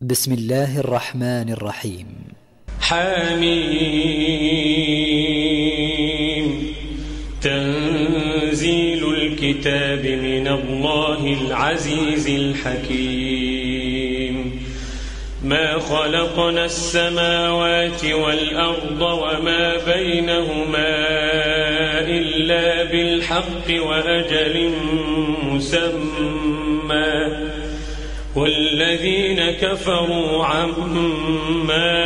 بسم الله الرحمن الرحيم. حميم. تنزيل الكتاب من الله العزيز الحكيم. ما خلقنا السماوات والأرض وما بينهما إلا بالحق وأجل مسمى، والذين كفروا عما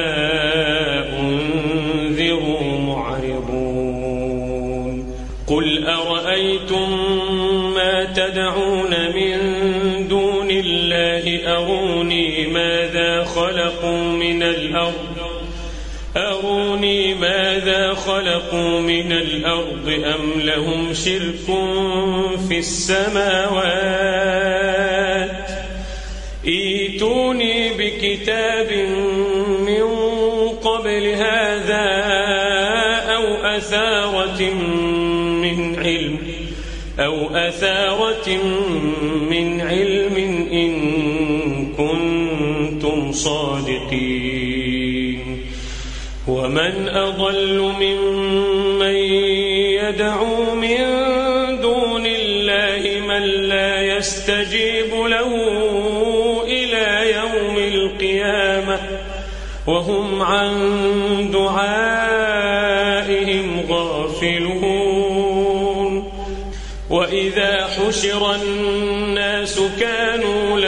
أنذروا معرضون. قل أرأيتم ما تدعون من دون الله أروني ماذا خلقوا من الأرض أم لهم شرك في السماوات. ائتوني بكتاب من قبل هذا أو أثارة من علم إن كنتم صادقين. ومن أضل ممن يدعو من دون الله من لا يستجيب له إلى يوم القيامة وهم عن دعائهم غافلون. وإذا حشر الناس كانوا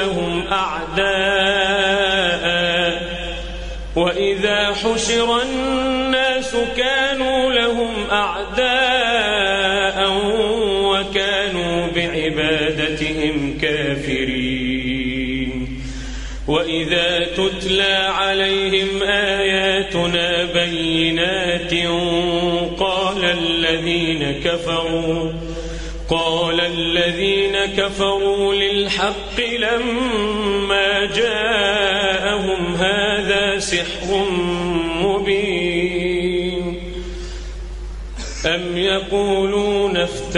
لهم أعداء وكانوا بعبادتهم كافرين. وإذا تتلى عليهم آياتنا بينات قال الذين كفروا للحق لما جاءهم هذا سحر مبين. أم يقولون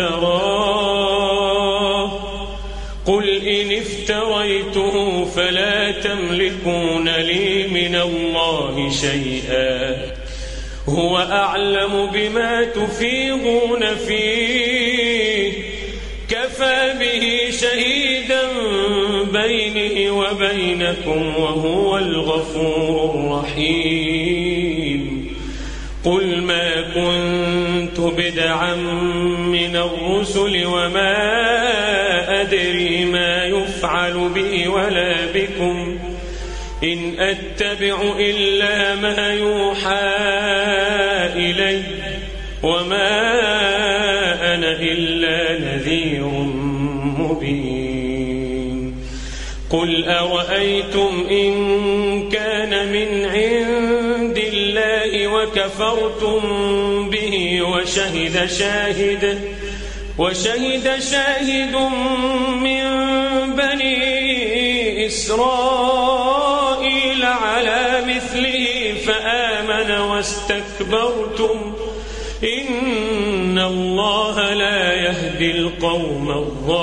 افتراه قل إن افتريته فلا تملكون لي من الله شيئا هو أعلم بما تفيضون فيه كفى به شهيدا بيني وبينكم وهو الغفور الرحيم. قل ما كنت بدعا من الرسل وما أدري ما يفعل بي ولا بكم إن أتبع إلا ما يوحى إلي وما أنا إلا نذير مبين. قل أرأيتم إن كان من عند الله وكفرتم به وشهد شاهد من بني إسرائيل على مثله فآمن واستكبرتم إن الله لا يهدي القوم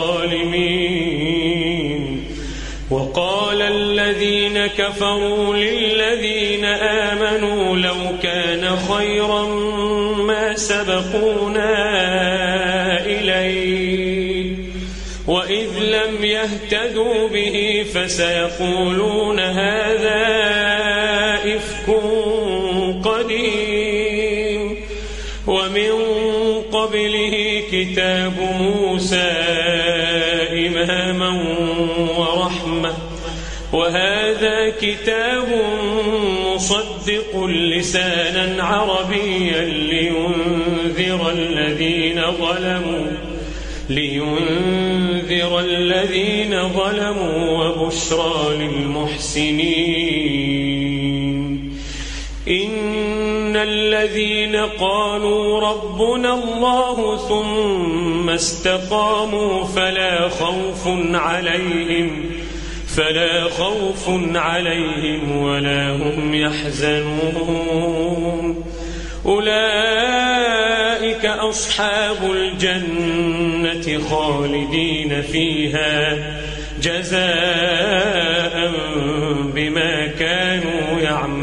الظالمين. وقال الذين كفروا للذين آمنوا لو كان خيرا ما سبقونا إليه وإذ لم يهتدوا به فسيقولون هذا إفك قديم. ومن قبله كتاب موسى إماما ورحمة وهذا كتاب مصدق لسانا عربيا لينذر الذين ظلموا وبشرى للمحسنين. إن الذين قالوا ربنا الله ثم استقاموا فلا خوف عليهم ولا هم يحزنون. أولئك أصحاب الجنة خالدين فيها جزاء بما كانوا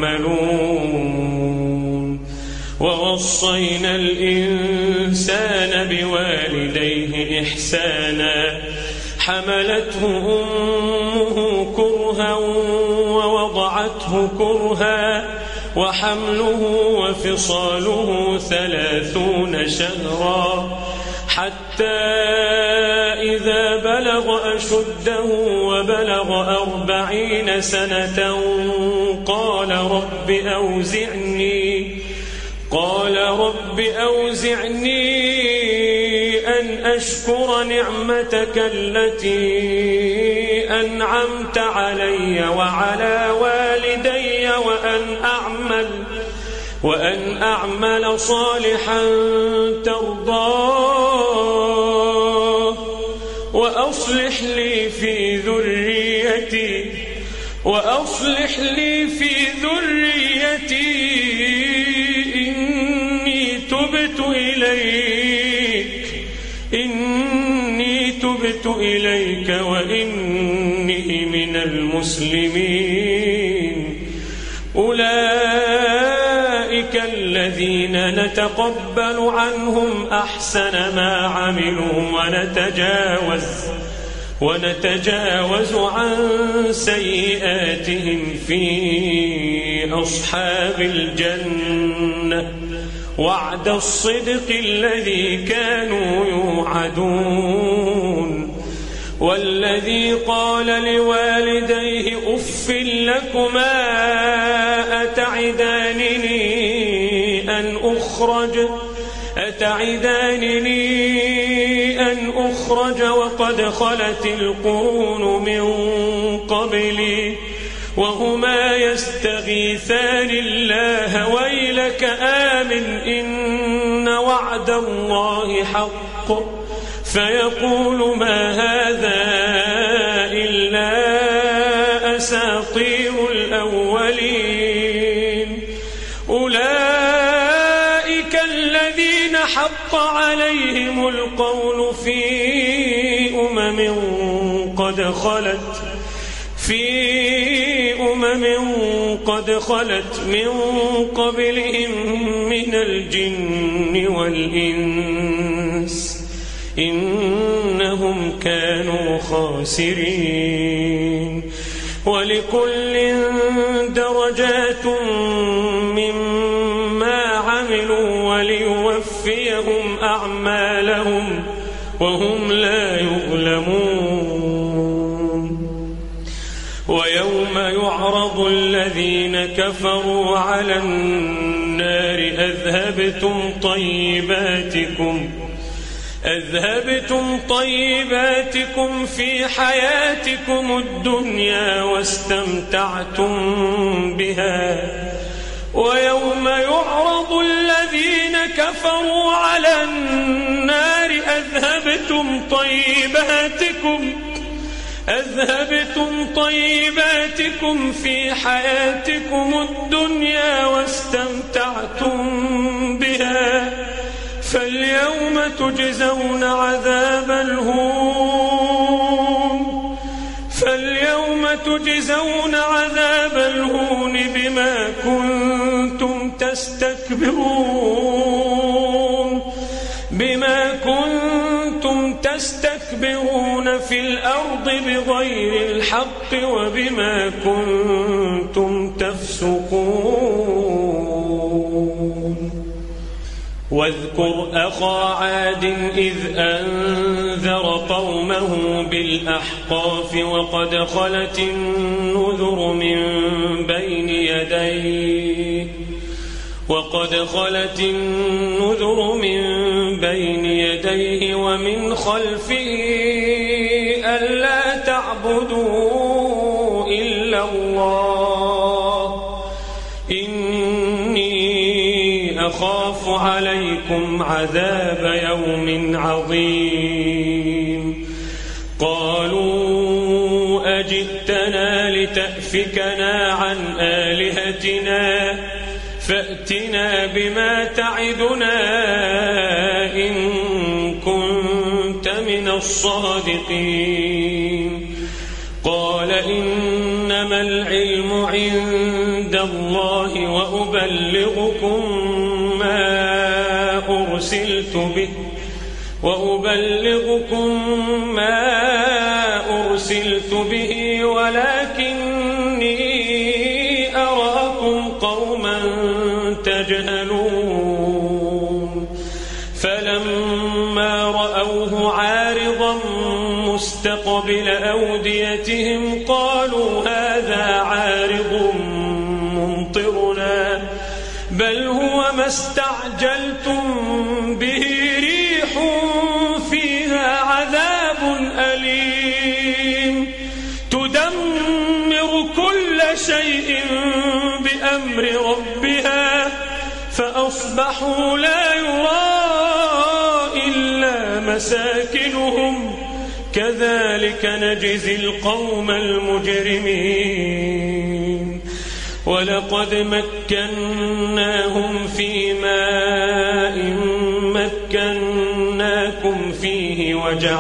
يعملون ووصينا الإنسان بوالديه إحسانا حملته أمه كرها ووضعته كرها وحمله وفصاله 30 شهرا حتى إذا بلغ أشده وبلغ 40 سنة قال رب أوزعني أن أشكر نعمتك التي أنعمت علي وعلى والدي وأن أعمل صالحا ترضاه وأصلح لي في ذريتي إني تبت إليك وإني من المسلمين أولئك الذين نتقبل عنهم أحسن ما عملوا ونتجاوز عن سيئاتهم في أصحاب الجنة وعد الصدق الذي كانوا يوعدون والذي قال لوالديه أف لكما أتعدانني أن أخرج وقد خلت القرون من قبلي وهما يستغيثان الله ويلك آمن إن وعد الله حق فيقول ما هذا إلا أساطير الأولين أولئك الذين حق عليهم القول في أمم قد خلت من قبلهم من الجن والإنس إنهم كانوا خاسرين ولكل درجات مما عملوا وليوفيهم أعمالهم وهم لا يظلمون ويوم يعرض الذين كفروا على النار أذهبتم طيباتكم في حياتكم الدنيا واستمتعتم بها ويوم يعرض الذين كفروا على النار أذهبتم طيباتكم في حياتكم الدنيا واستمتعتم بها فاليوم تجزون عذاب الهون بما كنتم تستكبرون في الأرض بغير الحق وبما كنتم تفسقون واذكر أخا عاد إذ أنذر قومه بالأحقاف وقد خلت النذر من بين يديه ومن خلفه ألا تعبدوا إلا الله إني أخاف عليكم عذاب يوم عظيم قالوا أجئتنا لتأفكنا عن آلهتنا فأتنا بما تعدنا إن كنت من الصادقين قال إنما إنما العلم عند الله وأبلغكم ما أرسلت به ولكني أراكم قوما تجهلون فلما رأوه عارضا مستقبل أوديتهم قالوا هذا عارض ممطرنا بل هو ما استعجلتم به ريح فيها عذاب أليم تدمر كل شيء بأمر ربها فأصبحوا لا يرى إلا مساكنهم كذلك نجزي القوم المجرمين ولقد مكناهم في ماء مكناكم فيه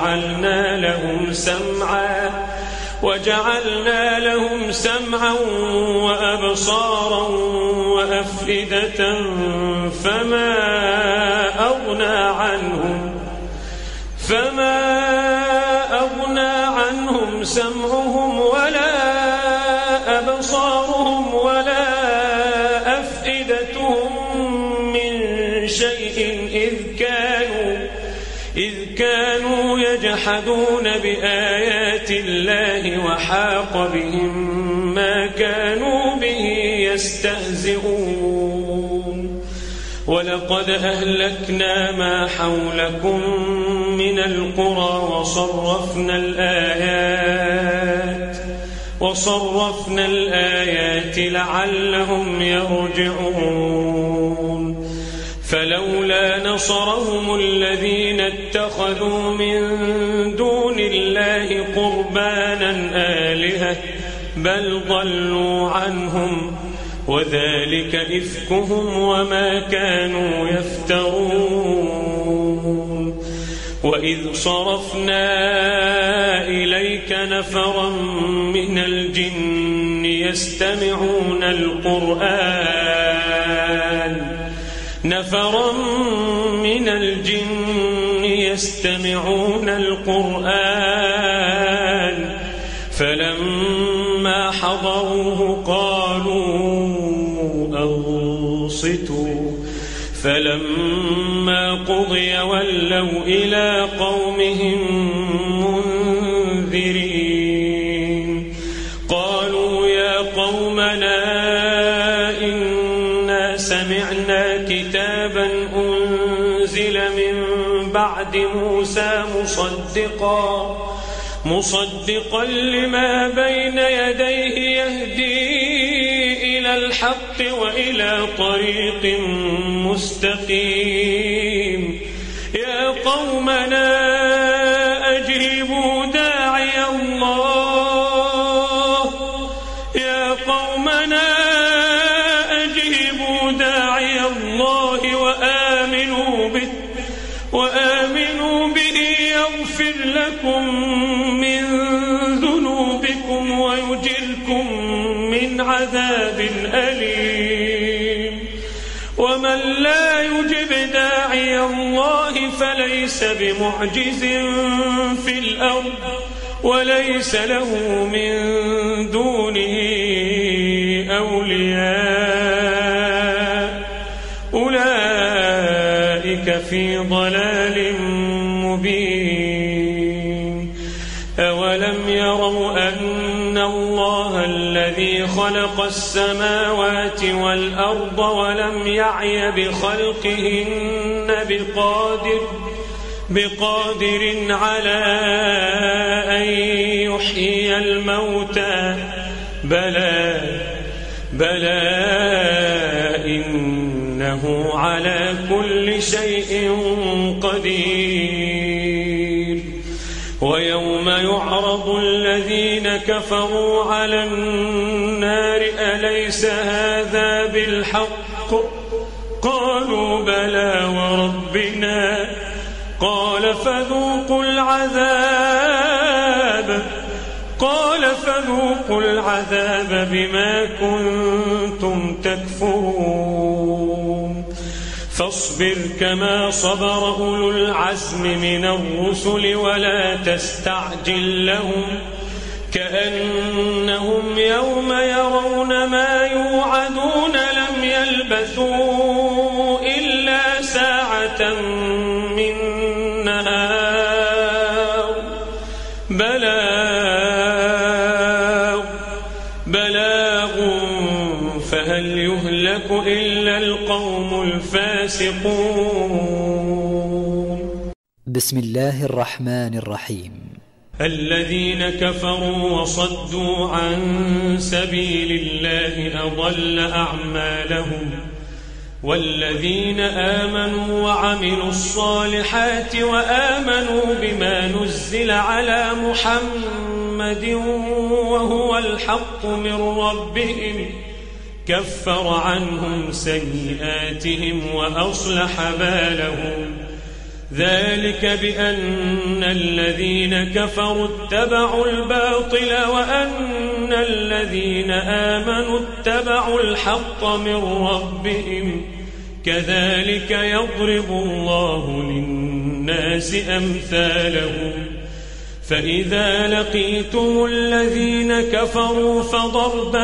وجعلنا لهم سمعا وأبصارا وأفئدة فما أغنى عنهم سمعهم ولا أبصارهم ولا أفئدتهم من شيء إذ كانوا يجحدون بآيات الله وحاق بهم ما كانوا به يستهزئون ولقد أهلكنا ما حولكم من القرى وصرفنا الآيات لعلهم يرجعون فلولا نصرهم الذين اتخذوا من دون الله قربانا آلهة بل ضلوا عنهم وذلك إفكهم وما كانوا يفترون وإذ صرفنا إليك نفرا من الجن يستمعون القرآن فلما حضروه قالوا أنصتوا فلما قضي ولوا إلى قومهم منذرين قالوا يا قومنا إنا سمعنا كتابا أنزل من بعد موسى مصدقا لما بين يديه يهدي إلى الحق وإلى طريق مستقيم يا قومنا أجيبوا داعي الله وآمنوا به يغفر لكم من ذنوبكم ويجركم من عذاب أليم ومن لا يجب داعي الله فليس بمعجز في الأرض وليس له من دونه أولياء أولئك في ضلال مبين أولم يروا أن الله الذي خلق السماوات والأرض ولم يعي بخلقهن بقادر على أن يحيي الموتى بلى إنه على كل شيء قدير ويوم يعرض الذين كفروا على النار أليس هذا بالحق قالوا بلى وربنا قال فذوقوا وذوقوا العذاب بما كنتم تكفرون فاصبر كما صبر أولو العزم من الرسل ولا تستعجل لهم كأنهم يوم يرون ما يوعدون لم يلبثوا إلا ساعة من نهار بلاغ فهل يهلك إلا القوم الفاسقون. بسم الله الرحمن الرحيم. الذين كفروا وصدوا عن سبيل الله أضل أعمالهم والذين آمنوا وعملوا الصالحات وآمنوا بما نزل على محمد وهو الحق من ربهم كفر عنهم سيئاتهم وأصلح بالهم ذلك بأن الذين كفروا اتبعوا الباطل وأن الذين آمنوا اتبعوا الحق من ربهم كذلك يضرب الله للناس أمثالهم فإذا لقيتم الذين كفروا فضرب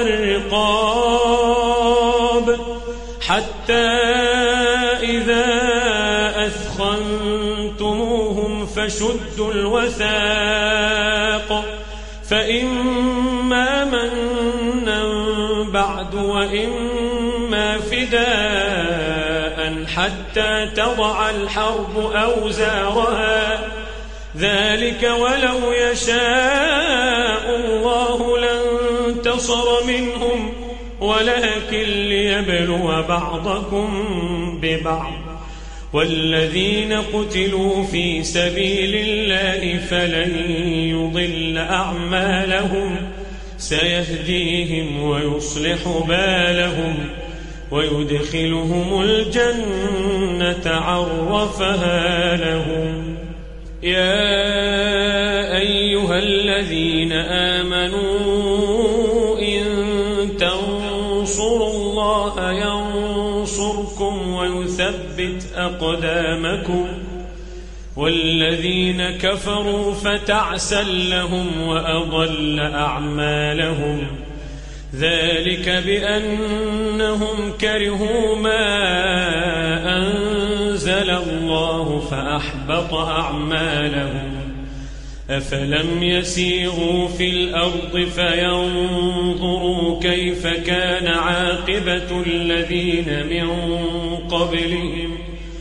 الرقاب حتى إذا أثخنتموهم فشدوا الوثاق فإما منا بعد وإما فداء حتى تضع الحرب أوزارها ذلك ولو يشاء الله لانتصر منهم ولكن ليبلو بعضكم ببعض والذين قتلوا في سبيل الله فلن يضل أعمالهم سيهديهم ويصلح بالهم ويدخلهم الجنة عرفها لهم. يا أيها الذين آمنوا إن تنصروا الله ينصركم ويثبت أقدامكم والذين كفروا فتعسا لهم وأضل أعمالهم ذلك بأنهم كرهوا ما أنزل الله فأحبط أعمالهم أفلم يسيروا في الأرض فينظروا كيف كان عاقبة الذين من قبلهم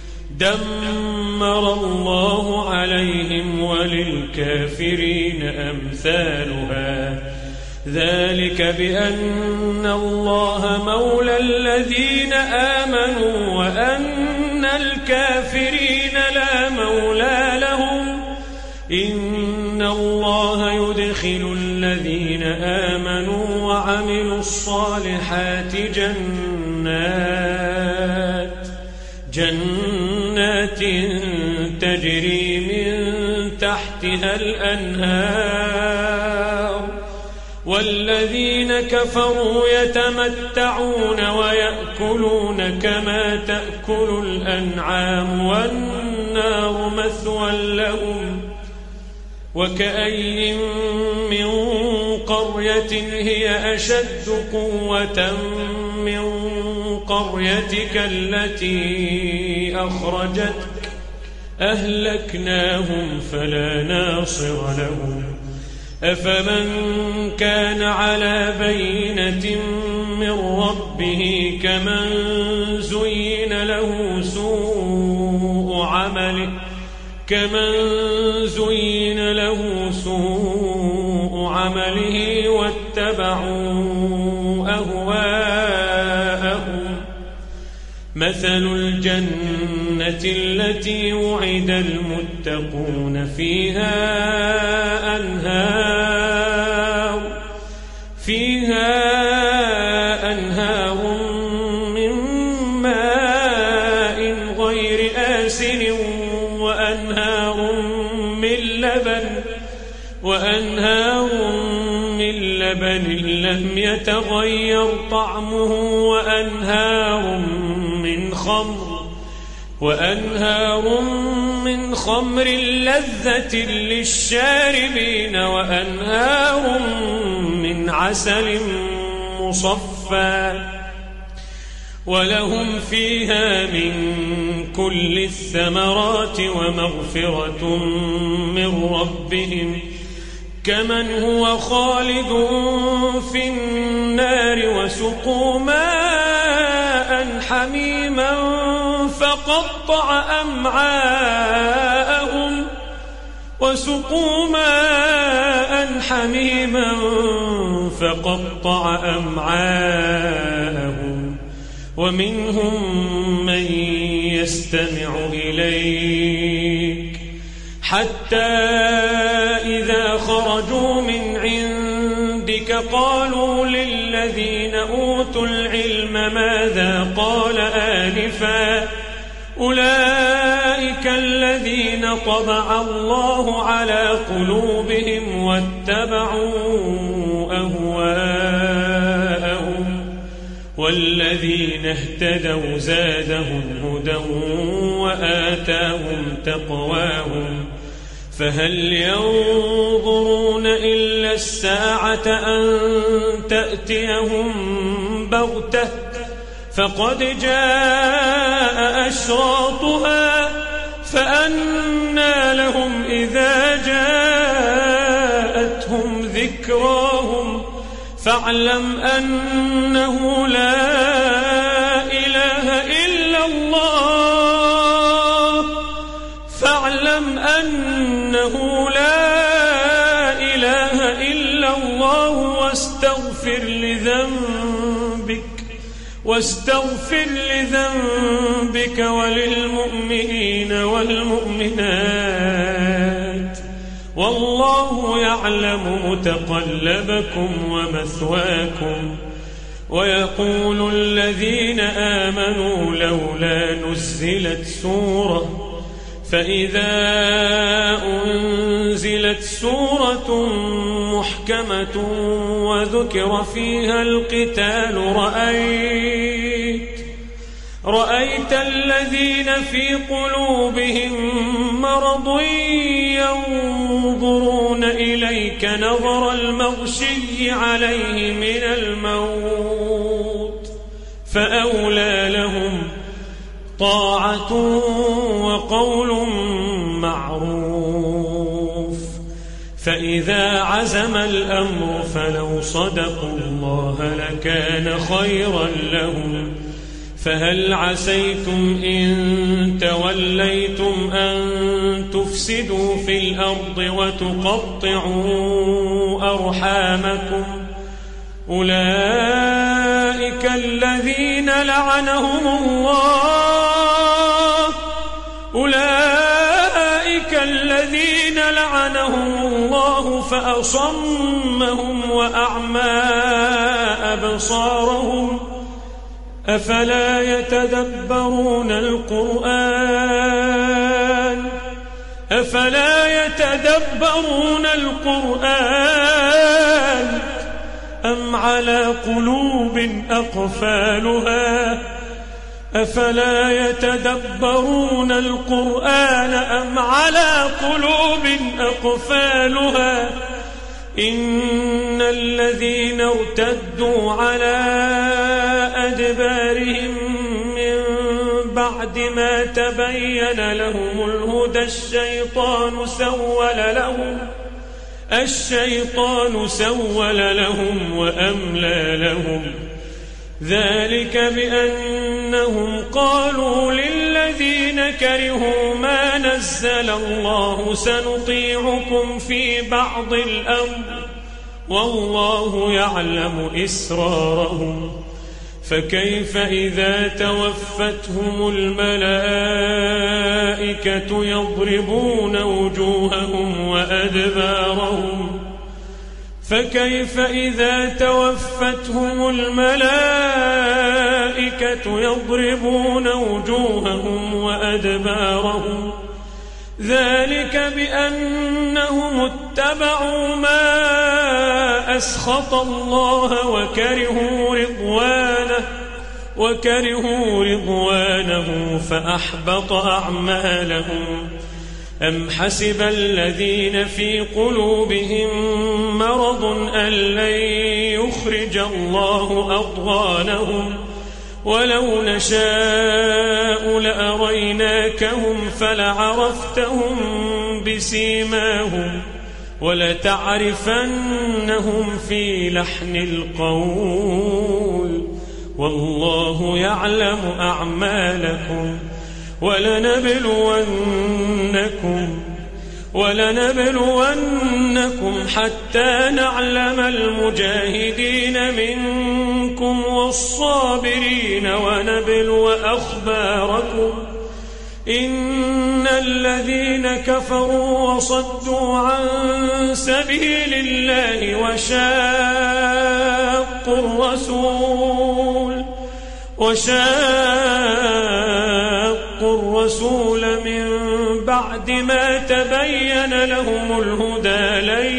دمر الله عليهم وللكافرين أمثالها ذلك بأن الله مولى الذين آمنوا وأن الكافرين لا مولى لهم إن الله يدخل الذين آمنوا وعملوا الصالحات جنات تجري من تحتها الأنهار والذين كفروا يتمتعون ويأكلون كما تأكل الأنعام والنار مثوى لهم وكأي من قرية هي أشد قوة من قريتك التي أخرجتك أهلكناهم فلا ناصر لهم أفمن كان على بينة من ربه كمن زين له سوء عمله واتبعوا أهواءهم مثل الجنة التي وعد المتقون فيها أنهار من ماء غير آسن وأنهار من لبن لم يتغير طعمه وأنهار من خمر لذة للشاربين وأنهار من عسل مصفى ولهم فيها من كل الثمرات ومغفرة من ربهم كمن هو خالد في النار وسقوا ماء حميما فقطع أمعاءهم ومنهم من يستمع إليك حتى إذا خرجوا من عندك قالوا للذين أوتوا العلم ماذا قال آنفا أولئك الذين طبع الله على قلوبهم واتبعوا أهواءهم والذين اهتدوا زادهم هدى وآتاهم تقواهم فهل ينظرون إلا الساعة أن تأتيهم بغتة فقد جاء أشراطها فأنى لهم إذا جاءتهم ذكراهم فاعلم أنه لا إله إلا الله واستغفر لذنبك وللمؤمنين والمؤمنات والله يعلم متقلبكم ومثواكم. ويقول الذين آمنوا لولا نزلت سورة فإذا أنزلت سورة محكمة وذكر فيها القتال رأيت الذين في قلوبهم مرض ينظرون إليك نظر المغشي عليه من الموت فأولى لهم طاعة وقول معروف. فإذا عزم الأمر فلو صدقوا الله لكان خيرا لهم. فهل عسيتم إن توليتم أن تفسدوا في الأرض وتقطعوا أرحامكم أولئك الذين لعنهم الله فأصمهم وأعمى أبصارهم أفلا يتدبرون القرآن أم على قلوب أقفالها أفلا يتدبرون القرآن أم على قلوب أقفالها إن الذين ارتدوا على أدبارهم من بعد ما تبين لهم الهدى الشيطان سول لهم وأملى لهم ذلك بأنهم قالوا للذين كرهوا ما نزل الله سنطيعكم في بعض الأمر والله يعلم إسرارهم. فكيف إذا توفتهم الملائكة يضربون وجوههم وأدبارهم ذلك بأنهم اتبعوا ما أسخط الله وكرهوا رضوانه فأحبط أعمالهم. أم حسب الذين في قلوبهم مرض أن لن يخرج الله أضغانهم ولو نشاء لأريناكهم فلعرفتهم بسيماهم ولتعرفنهم في لحن القول والله يعلم أعمالكم. ولنبلونكم حتى نعلم المجاهدين منكم والصابرين ونبلو أخباركم. إن الذين كفروا وصدوا عن سبيل الله وشاقوا الرسول من بعد ما تبين لهم الهدى لن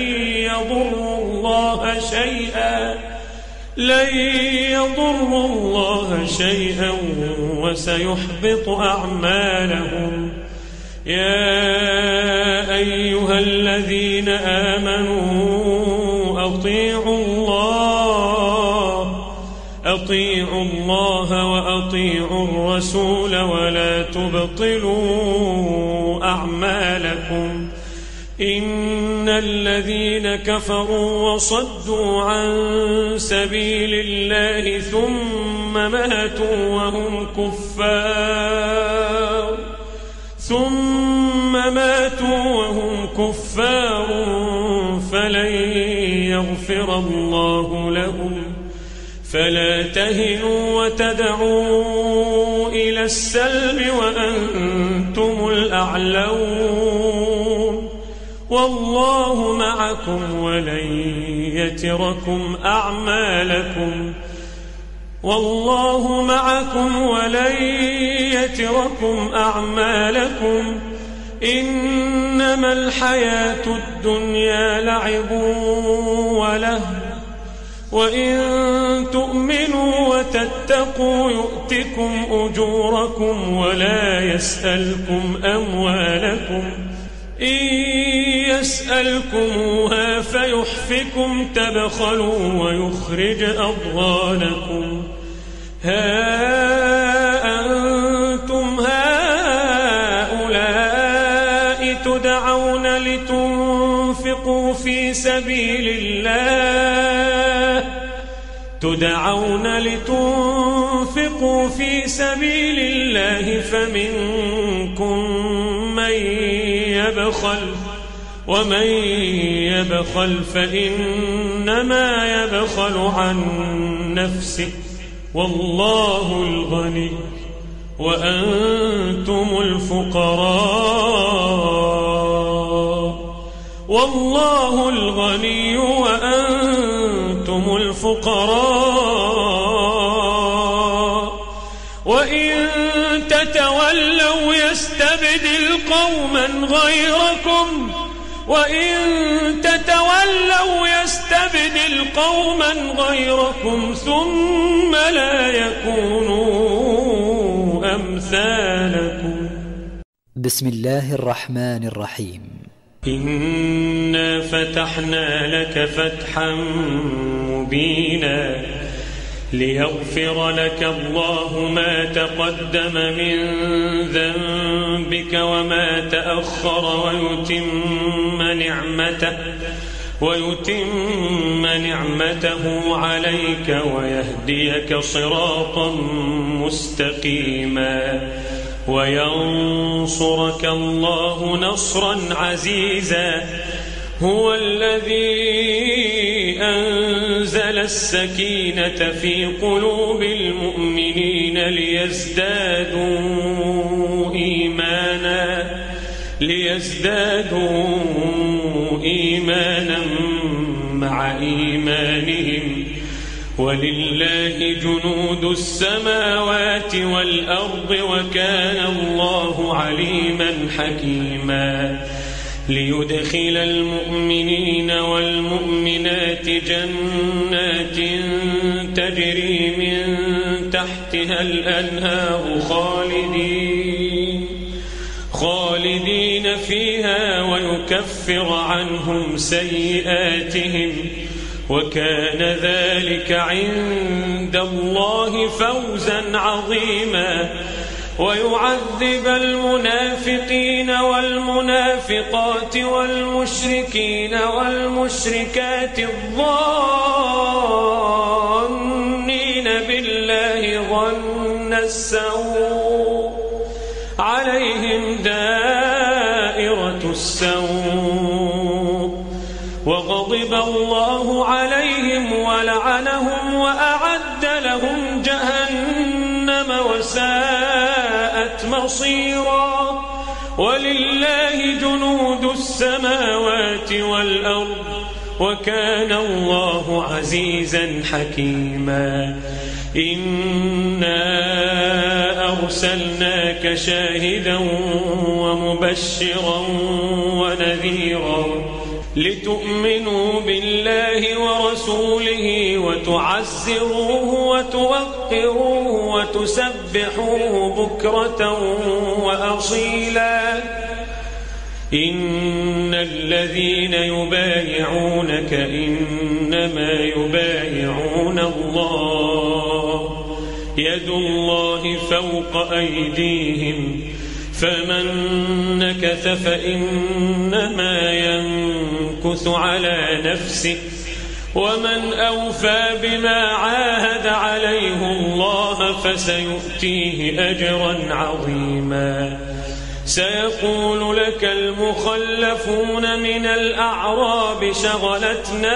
يضروا الله شيئا وسيحبط أعمالهم. يا أيها الذين آمنوا أطيعوا الله وأطيعوا الرسول ولا تبطلوا أعمالكم. إن الذين كفروا وصدوا عن سبيل الله ثم ماتوا وهم كفار فلن يغفر الله لهم. فلا تهنوا وتدعوا إلى السلم وأنتم الأعلون والله معكم ولن يتركم أعمالكم. إنما الحياة الدنيا لعب ولهو وإن تؤمنوا وتتقوا يؤتكم أجوركم ولا يسألكم أموالكم. إن يسألكموها فيحفكم تبخلوا ويخرج أضغانكم. ها أنتم هؤلاء تدعون لتنفقوا في سبيل الله فمنكم من يبخل ومن يبخل فإنما يبخل عن نفسه والله الغني وأنتم الفقراء. والله الغني وأنتم الفقراء وإن تتولوا يستبدل قوما غيركم ثم لا يكونوا أمثالكم. بسم الله الرحمن الرحيم. إنا فتحنا لك فتحا مبينا ليغفر لك الله ما تقدم من ذنبك وما تأخر ويتم نعمته عليك ويهديك صراطا مستقيما وينصرك الله نصرا عزيزا. هو الذي أنزل السكينة في قلوب المؤمنين ليزدادوا إيمانا مع إيمانهم ولله جنود السماوات والأرض وكان الله عليما حكيما. ليدخل المؤمنين والمؤمنات جنات تجري من تحتها الأنهار خالدين فيها ويكفر عنهم سيئاتهم وكان ذلك عند الله فوزا عظيما ويعذب المنافقين والمنافقات والمشركين والمشركات الظانين بالله ظن السوء عليهم دائرة السوء وغضب الله عليهم ولعنهم وأعد لهم جهنم وساءت مصيرا ولله جنود السماوات والأرض وكان الله عزيزا حكيما إنا أرسلناك شاهدا ومبشرا ونذيرا لتؤمنوا بالله ورسوله وتعزروه وتوقروه وتسبحوه بكرة وأصيلا إن الذين يبايعونك إنما يبايعون الله يد الله فوق أيديهم فمن نكث فإنما ينكث على نفسه ومن أوفى بما عاهد عليه الله فسيؤتيه أجرا عظيما سيقول لك المخلفون من الأعراب شغلتنا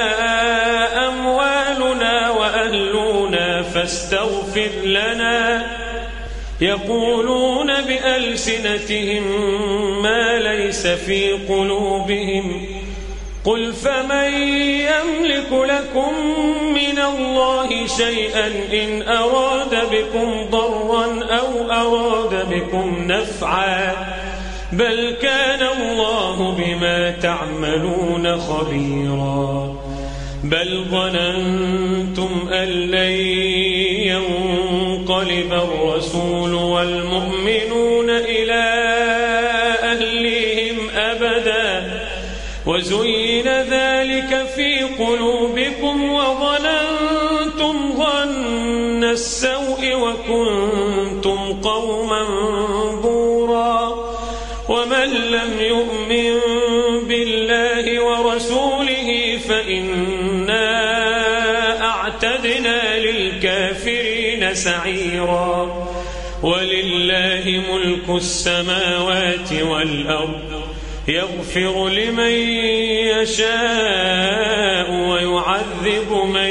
أموالنا وأهلنا فاستغفر لنا يقولون بألسنتهم ما ليس في قلوبهم قل فمن يملك لكم من الله شيئا إن أراد بكم ضرا أو أراد بكم نفعا بل كان الله بما تعملون خبيرا بل ظننتم أن لن ينقلب الرسول والمؤمنون إلى أهليهم أبدا وزين ذلك في قلوبكم وظننتم ظن السوء وكنتم قوما بورا ومن لم يؤمن بالله ورسوله فإنا أعتدنا للكافرين سعيرا ولله ملك السماوات والأرض يغفر لمن يشاء ويعذب من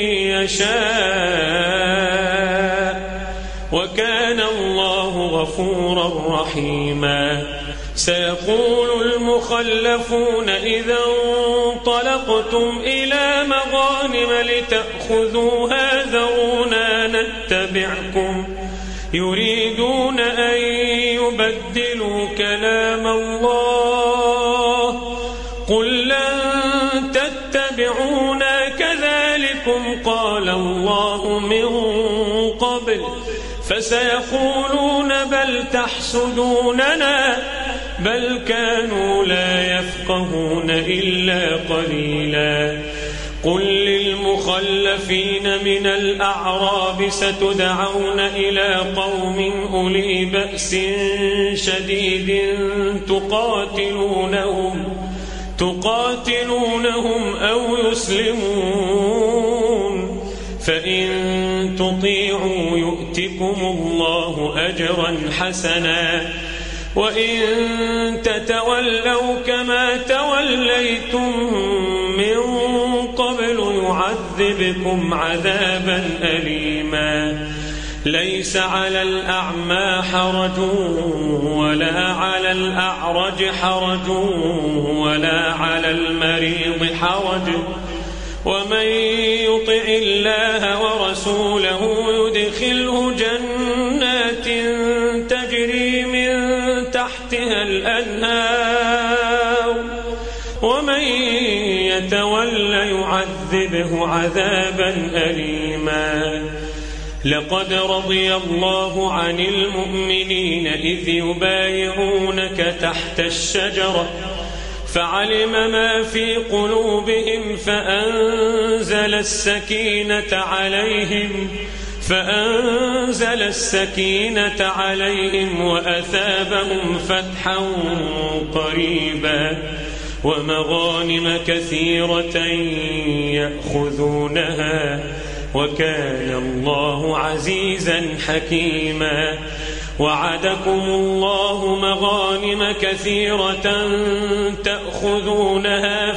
يشاء وكان الله غفورا رحيما سيقول المخلفون إذا انطلقتم إلى مغانم لتأخذوها ذرونا نتبعكم يريدون أن يبدلوا كلام الله قل لن تتبعونا كذلكم قال الله من قبل فسيقولون بل تحسدوننا بل كانوا لا يفقهون إلا قليلا قل للمخلفين من الأعراب ستدعون إلى قوم أولي بأس شديد تقاتلونهم أو يسلمون فإن تطيعوا يؤتكم الله أجرا حسنا وإن تتولوا كما توليتم من قبل يعذبكم عذابا أليما ليس على الأعمى حرج ولا على الأعرج حرج ولا على المريض حرج ومن يطع الله ورسوله يدخله جنات تجري من تحتها الأنهار يتول يعذبه عذابا أليما. لقد رضي الله عن المؤمنين إذ يبايعونك تحت الشجرة فعلم ما في قلوبهم فأنزل السكينة عليهم وأثابهم فتحا قريبا ومغانم كثيرة يأخذونها وكان الله عزيزا حكيما. وعدكم الله مغانم كثيرة تأخذونها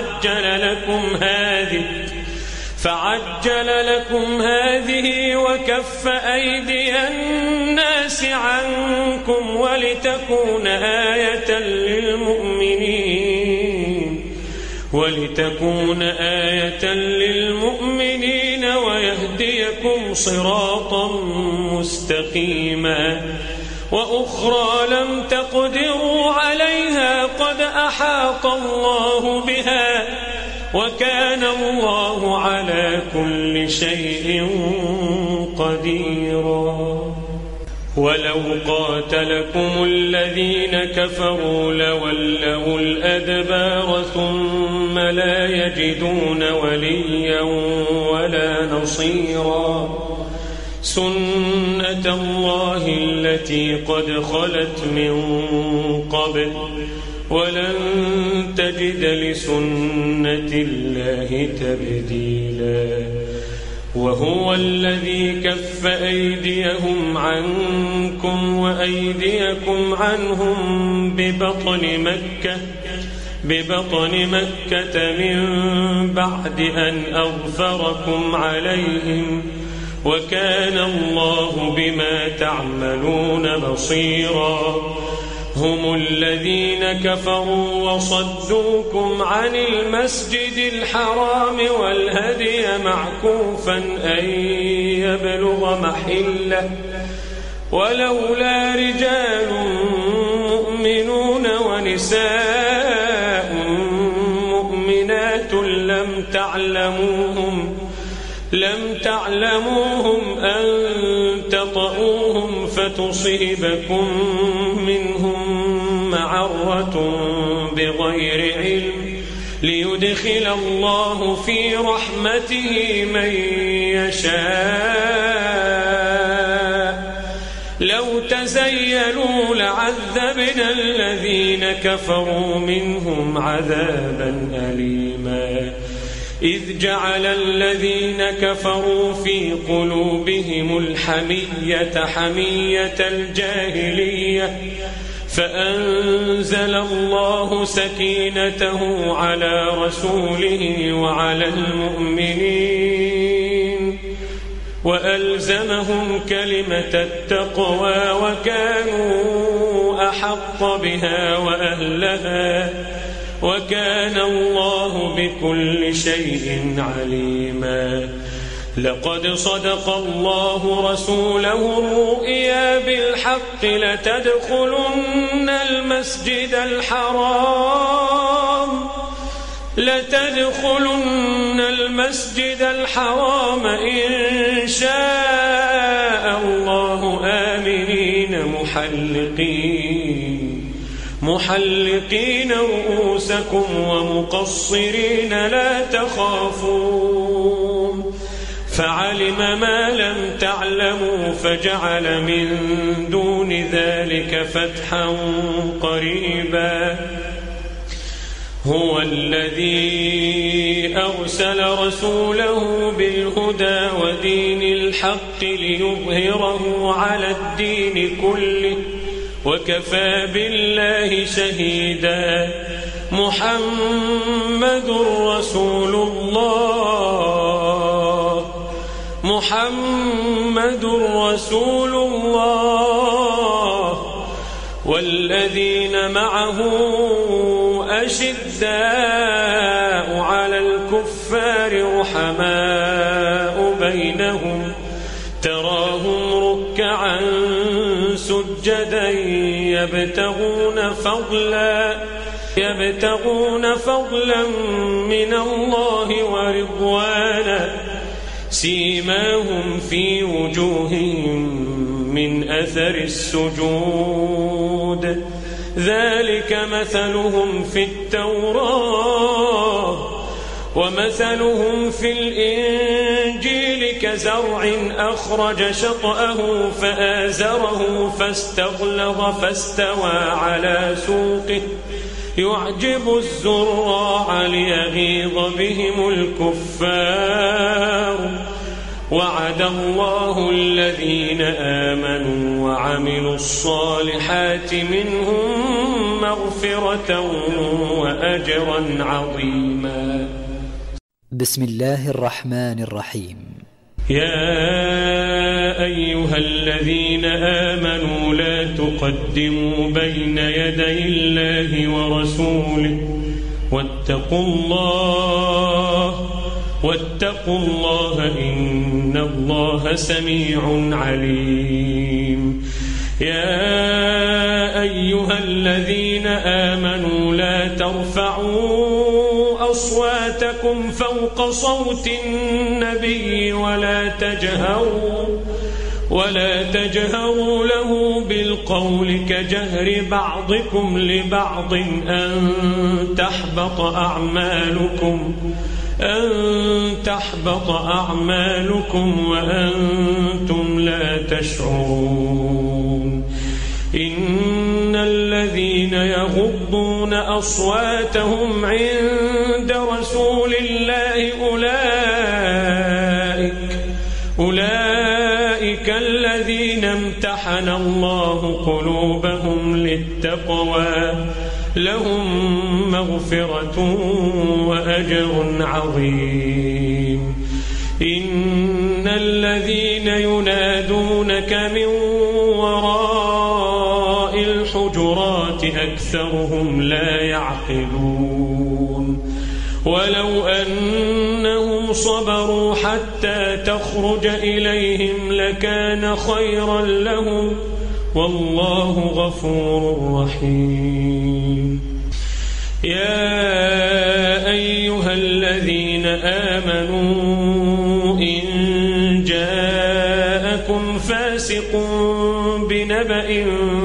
فعجل لكم هذه وكف أيدي الناس عنكم ولتكون آية للمؤمنين ويهديكم صراطا مستقيما. وأخرى لم تقدروا عليها قد أحاط الله بها وكان الله على كل شيء قديرا. ولو قاتلكم الذين كفروا لولوا الأدبار ثم لا يجدون وليا ولا نصيرا. سنة الله التي قد خلت من قبل ولن تجد لسنة الله تبديلا. وهو الذي كف أيديهم عنكم وأيديكم عنهم ببطن مكة من بعد أن أغفركم عليهم وكان الله بما تعملون بصيرا. هم الذين كفروا وصدوكم عن المسجد الحرام والهدي معكوفا أن يبلغ محله ولولا رجال مؤمنون ونساء مؤمنات لم تعلموهم أن تطؤوهم فتصيبكم منهم معرة بغير علم ليدخل الله في رحمته من يشاء. لو تزيلوا لعذبنا الذين كفروا منهم عذابا أليما. إذ جعل الذين كفروا في قلوبهم الحمية حمية الجاهلية فأنزل الله سكينته على رسوله وعلى المؤمنين وألزمهم كلمة التقوى وكانوا أحق بها وأهلها وكان الله بكل شيء عليما. لقد صدق الله رسوله الرؤيا بالحق لتدخلن المسجد الحرام إن شاء الله آمنين محلقين رؤوسكم ومقصرين لا تخافون فعلم ما لم تعلموا فجعل من دون ذلك فتحا قريبا. هو الذي أرسل رسوله بالهدى ودين الحق ليظهره على الدين كله وكفى بالله شهيدا. محمد رسول الله والذين معه أشداء على الكفار رحماء بينهم تراهم ركعا سجدا يبتغون فضلا من الله ورضوانا سيماهم في وجوههم من أثر السجود ذلك مثلهم في التوراة ومثلهم في الإنجيل كزرع أخرج شطأه فآزره فاستغلظ فاستوى على سوقه يعجب الزراع ليغيظ بهم الكفار وعد الله الذين آمنوا وعملوا الصالحات منهم مغفرة وأجرا عظيما. بسم الله الرحمن الرحيم. يا أيها الذين آمنوا لا تقدموا بين يدي الله ورسوله واتقوا الله إن الله سميع عليم. يا أيها الذين آمنوا لا ترفعوا أصواتكم فوق صوت النبي ولا تجهروا له بالقول كجهر بعضكم لبعض أن تحبط أعمالكم وأنتم لا تشعرون. إن الذين يغضون أصواتهم عند رسول الله أولئك الذين امتحن الله قلوبهم للتقوى لهم مغفرة وأجر عظيم. إن الذين ينادونك من وراء الحجرات أكثرهم لا يعقلون. ولو أنهم صبروا حتى تخرج إليهم لكان خيرا لهم والله غفور رحيم. يا أيها الذين آمنوا إن جاءكم فاسق بنبأ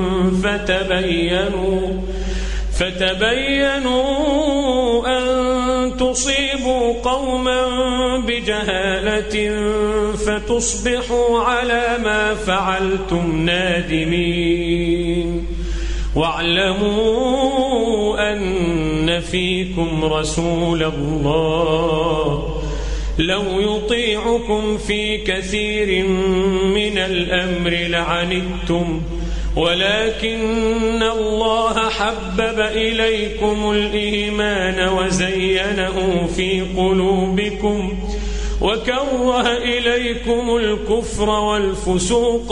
فتبينوا أن تصيبوا قوما بجهالة فتصبحوا على ما فعلتم نادمين. واعلموا أن فيكم رسول الله لو يطيعكم في كثير من الأمر لعنتم ولكن الله حبب إليكم الإيمان وزينه في قلوبكم وكره إليكم الكفر والفسوق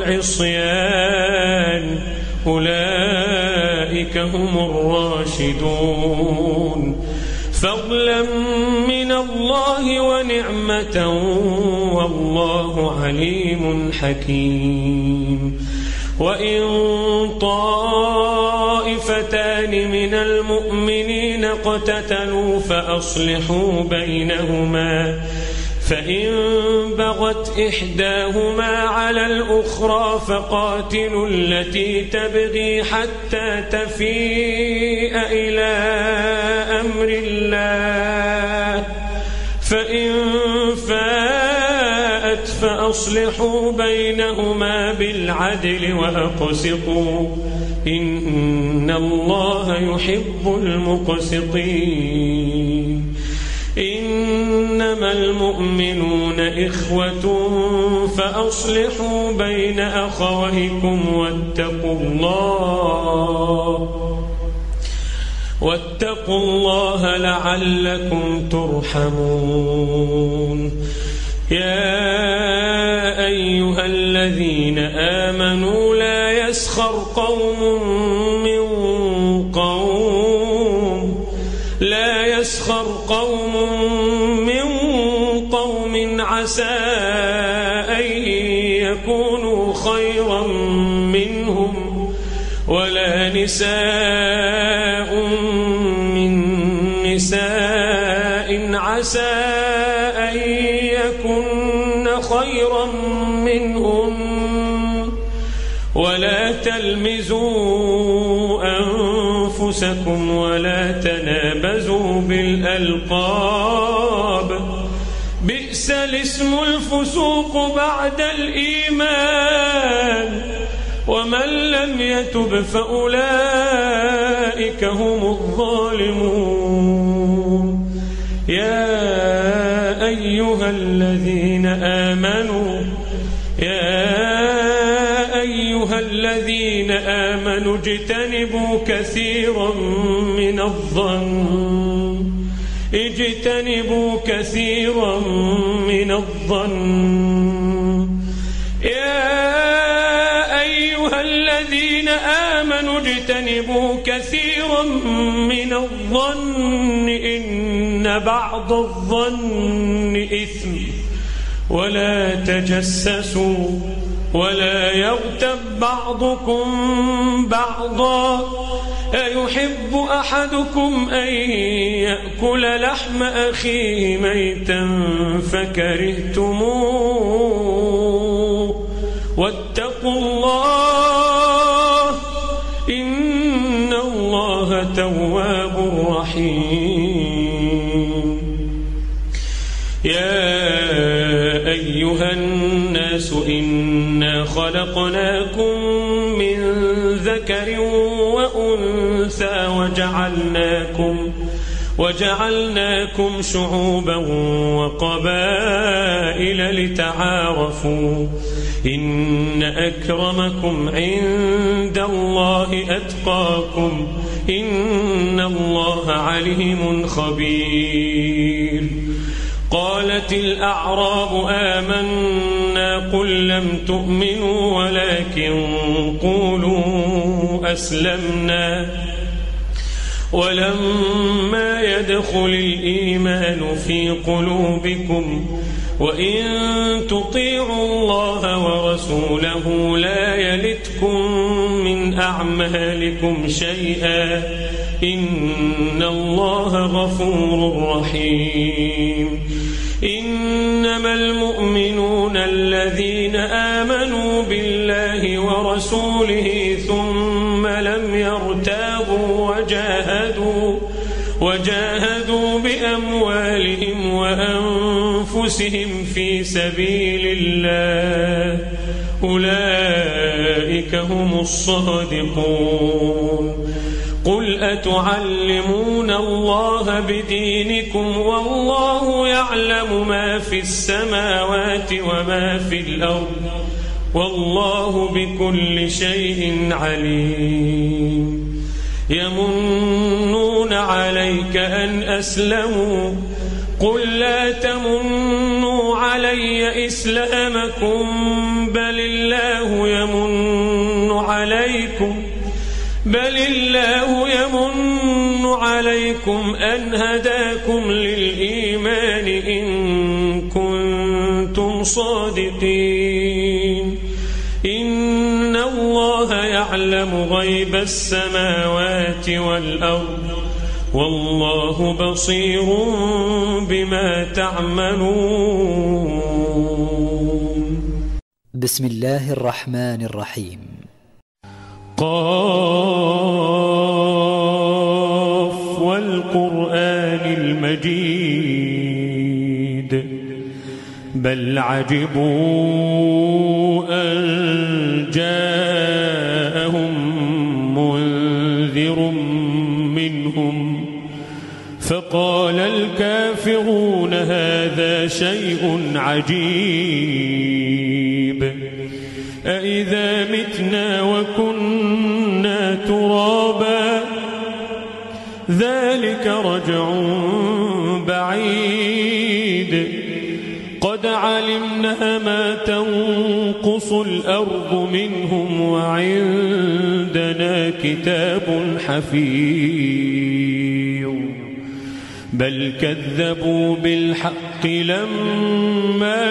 والعصيان أولئك هم الراشدون فضلا من الله ونعمة والله عليم حكيم. وإن طائفتان من المؤمنين اقتتلوا فأصلحوا بينهما فإن بغت إحداهما على الأخرى فقاتلوا التي تبغي حتى تفيء إلى أمر الله فإن فاءت فأصلحوا بينهما بالعدل وأقسطوا إن الله يحب المقسطين. إنما المؤمنون إخوة فأصلحوا بين أخويكم واتقوا الله لعلكم ترحمون. يا أيها الذين آمنوا لا يسخر قوم من قوم عسى أن يكونوا خيرا منهم ولا نساء من نساء عسى أن يكن خيرا منهن ولا تلمزوا أنفسكم ولا تنابزوا بالألقاب بئس الاسم الفسوق بعد الإيمان ومن لم يتب فأولئك هم الظالمون يا أيها الذين آمنوا اجتنبوا كثيرا من الظن يا أيها الذين آمنوا اجتنبوا كثيرا من الظن إن بعض الظن إثم ولا تجسسوا ولا يغتب بعضكم بعضا أيحب أحدكم أن يأكل لحم أخيه ميتا فكرهتموه واتقوا الله إن الله تواب رحيم يا أيها الناس إنا خلقناكم من ذكر وأنثى وجعلناكم شعوبا وقبائل لتعارفوا إن أكرمكم عند الله أتقاكم إن الله عليم خبير قالت الأعراب آمنا قل لم تؤمنوا ولكن قولوا أسلمنا ولما يدخل الإيمان في قلوبكم وإن تطيعوا الله ورسوله لا يلتكم من أعمالكم شيئا إن الله غفور رحيم إنما المؤمنون الذين آمنوا بالله ورسوله ثم لم يرتابوا وجاهدوا بأموالهم وأنفسهم في سبيل الله أولئك هم الصادقون قل أتعلمون الله بدينكم والله يعلم ما في السماوات وما في الأرض والله بكل شيء عليم يمنون عليك أن أسلموا قل لا تمنوا علي إسلامكم بل الله يمن عليكم أن هداكم للإيمان إن كنتم صادقين إن الله يعلم غيب السماوات والأرض والله بصير بما تعملون بسم الله الرحمن الرحيم قاف والقرآن المجيد بل عجبوا أن جاءهم منذر منهم فقال الكافرون هذا شيء عجيب أإذا متنا وكنا ترابا ذلك رجع بعيد قد علمنا ما تنقص الأرض منهم وعندنا كتاب حفيظ بل كذبوا بالحق لما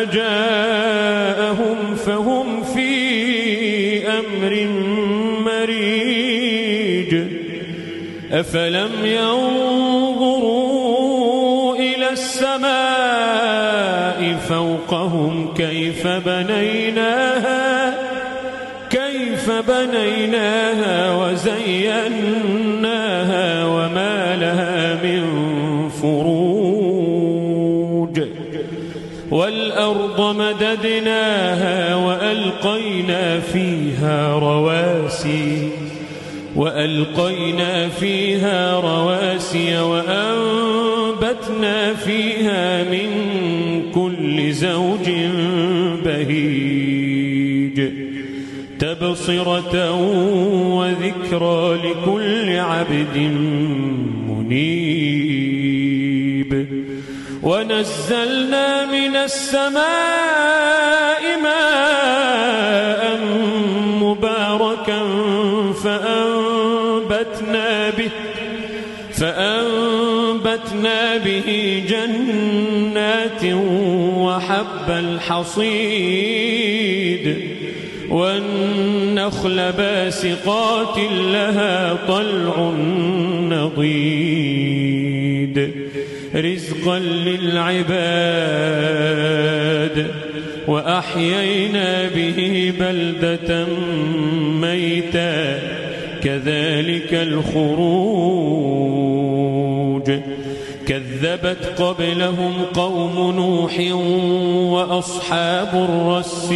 جاءهم فهم في أمر مريض أفلم ينظروا إلى السماء فوقهم كيف بنيناها وزيناها وما لها من فروج والأرض مددناها وألقينا فيها رواسي وأنبتنا فيها من كل زوج بهيج تبصرة وذكرى لكل عبد منيب ونزلنا من السماء ماء مباركا فأنبتنا به جنات وحب الحصيد والنخل باسقات لها طلع نضيد رزقا للعباد وأحيينا به بلدة ميتا كذلك الخروج كذبت قبلهم قوم نوح وأصحاب الرس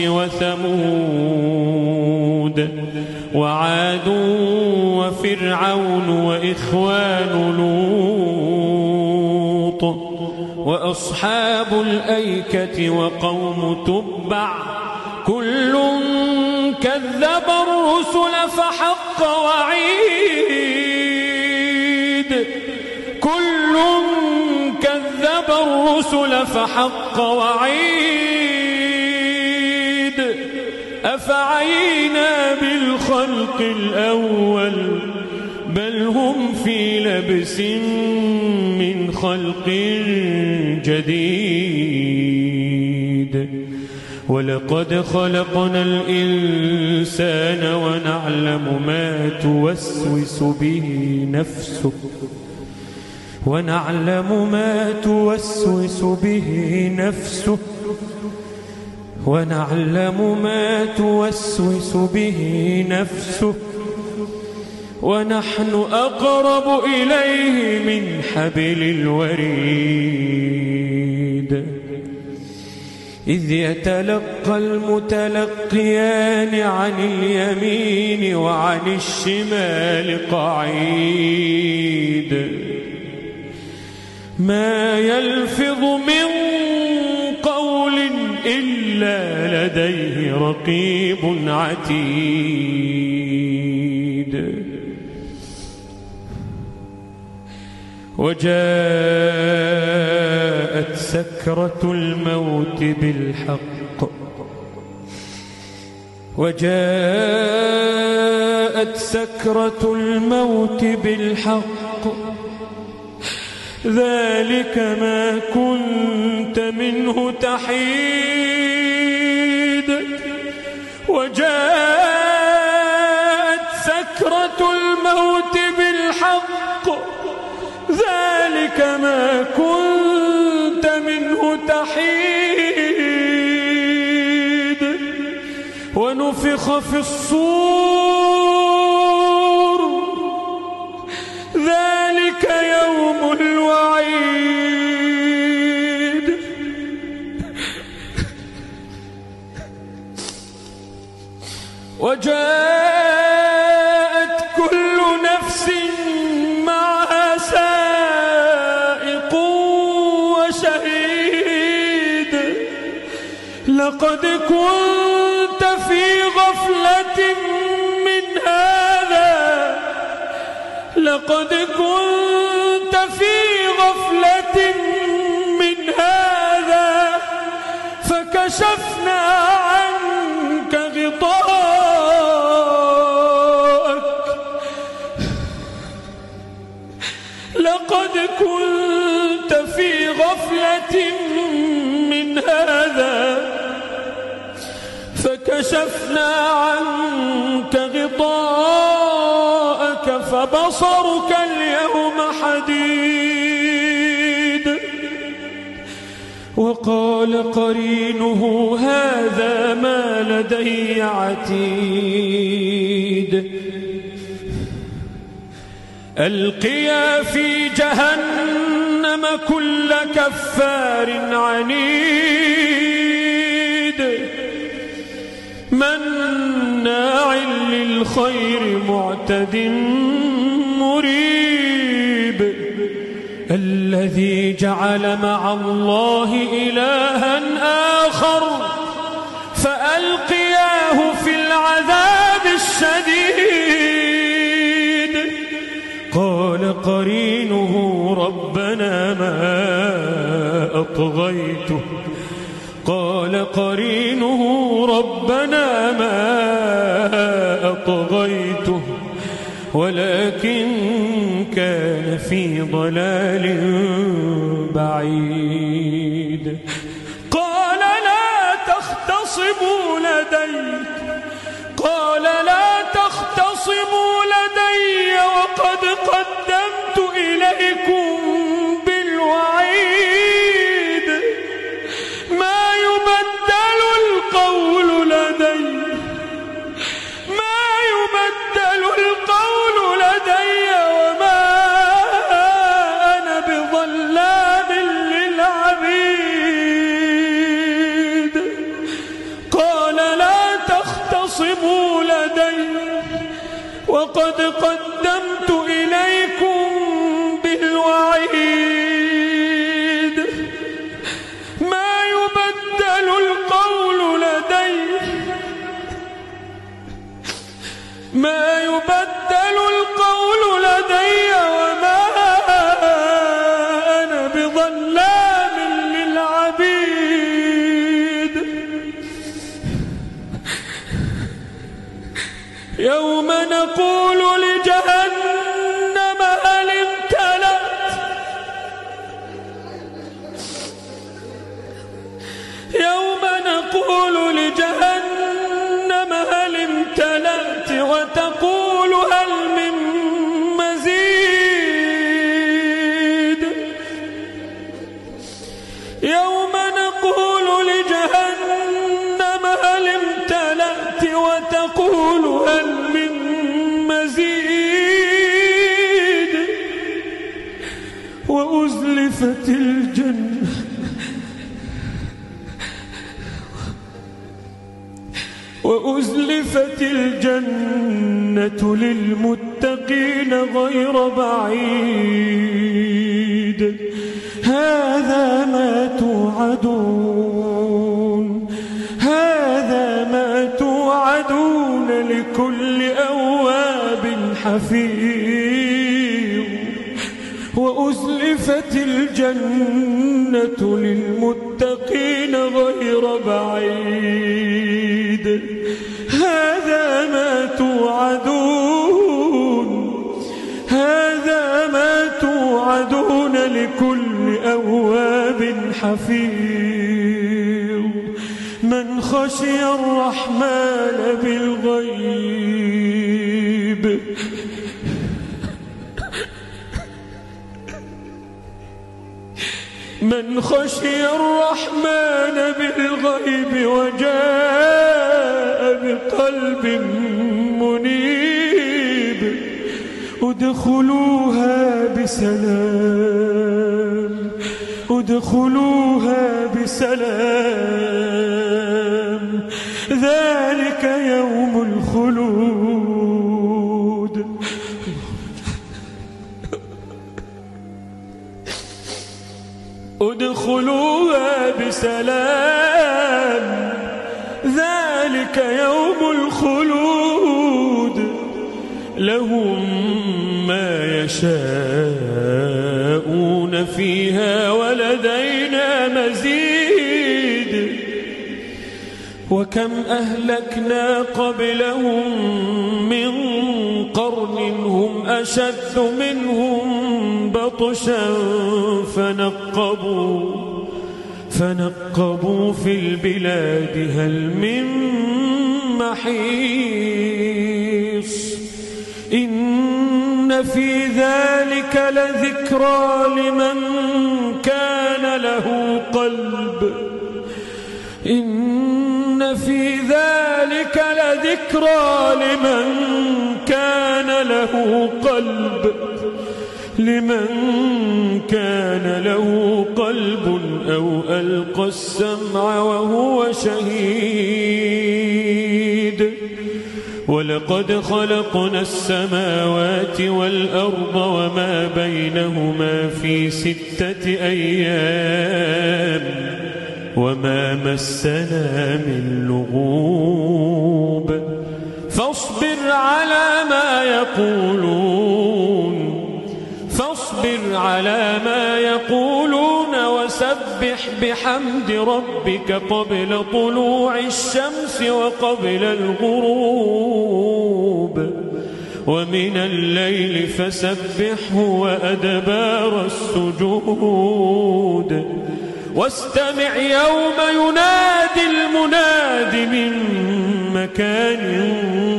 وثمود وعاد وفرعون وإخوان لوط وأصحاب الأيكة وقوم تبع كل كذب الرسل فحق وعيد أفعينا بالخلق الأول بل هم في لبس من خلق جديد ولقد خلقنا الإنسان ونعلم ما توسوس به نفسه ونحن أقرب إليه من حبل الوريد إذ يتلقى المتلقيان عن اليمين وعن الشمال قعيد ما يلفظ من قول إلا لديه رقيب عتيد وجاءت سكرة الموت بالحق ذلك ما كنت منه تحيد وجاءت سكرة الموت بالحق ذلك ما كنت منه تحيد ونفخ في الصور ذلك يوم الوعيد وجاءت كل نفس معها سائق وشهيد لقد كنت في غفلة من هذا فكشفنا عنك غطاءك لقد كنت في غفلة من هذا فكشفنا عنك غطاءك فبصرك اليوم حديد. وقال قرينه هذا ما لدي عتيد. ألقيا في جهنم كل كفار عنيد مناع للخير معتد مريب. الذي جعل مع الله إلها آخر فألقياه في العذاب الشديد. قال قرينه ربنا ما أطغيته. قال قرينه ربنا ما أطغيته ولكن كان في ضلال بعيد. قال لا تختصموا لدي. قال لا تختصموا لدي وقد قدمت إليكم بالوعيد. ما يبدل القول لدي. ما يبدل القول لدي وما أنا بظلام للعبيد. قال لا تختصموا لدي وقد قدمت إليكم بالوعيد. ما يبدل القول لدي. ما يبدل القول لدي وما أنا بظلام للعبيد. يوم نقول لجهنم هل امتلأت. يوم نقول لجهنم هل امتلأت وتقول هل من مزيد. يوم نقول لجهنم هل امتلأت وتقول هل من مزيد. وأزلفت الجنة وأزلفت الجنة للمتقين غير بعيد. هذا ما توعدون. هذا ما توعدون لكل أواب حفيظ. وأزلفت الجنة للمتقين غير بعيد. هذا ما توعدون. هذا ما توعدون لكل أواب حفيظ. من خشي الرحمن بالغيب. من خشي الرحمن بالغيب وجاء بقلب منيب. ادخلوها بسلام. ادخلوها بسلام. ذلك يوم الخلود. ادخلوها بسلام. ذلك يوم الخلود. لهم ما يشاءون فيها ولدينا مزيد. وكم أهلكنا قبلهم من قرن هم أشد منهم بطشا فنقبوا في البلاد هل من محيص. إن إن في ذلك لذكرى لمن كان له قلب إن في ذلك لذكرى لمن كان له قلب أو ألقى السمع وهو شهيد ولقد خلقنا السماوات والأرض وما بينهما في 6 أيام وما مسنا من لغوب فاصبر على ما يقولون وسبح بحمد ربك قبل طلوع الشمس وقبل الغروب ومن الليل فسبحه وأدبار السجود واستمع يوم ينادي المناد من مكان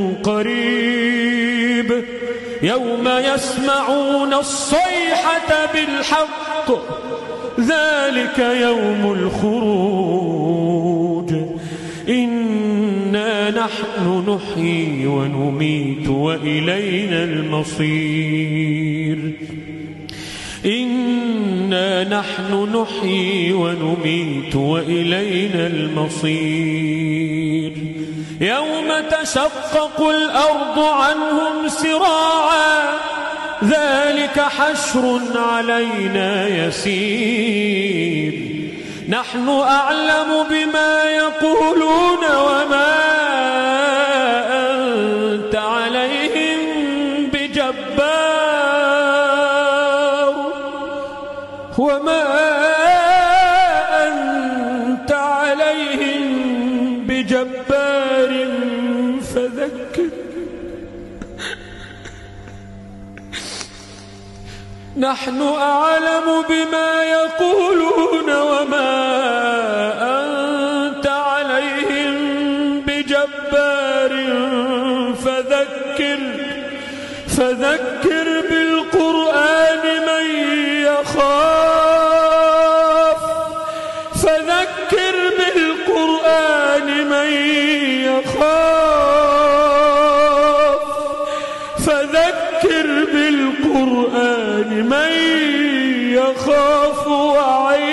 قريب يوم يسمعون الصيحة بالحق ذلك يوم الخروج إنا نحن نحيي ونميت وإلينا المصير إنا نحن نحيي ونميت وإلينا المصير يوم تشقق الأرض عنهم سراعا ذلك حشر علينا يسير نحن أعلم بما يقولون وما أنت عليهم بجبار فذكر نحن أعلم بما يقولون وما أنت عليهم بجبار فذكر بالقرآن من يخاف فذكر بالقرآن من يخاف وعيد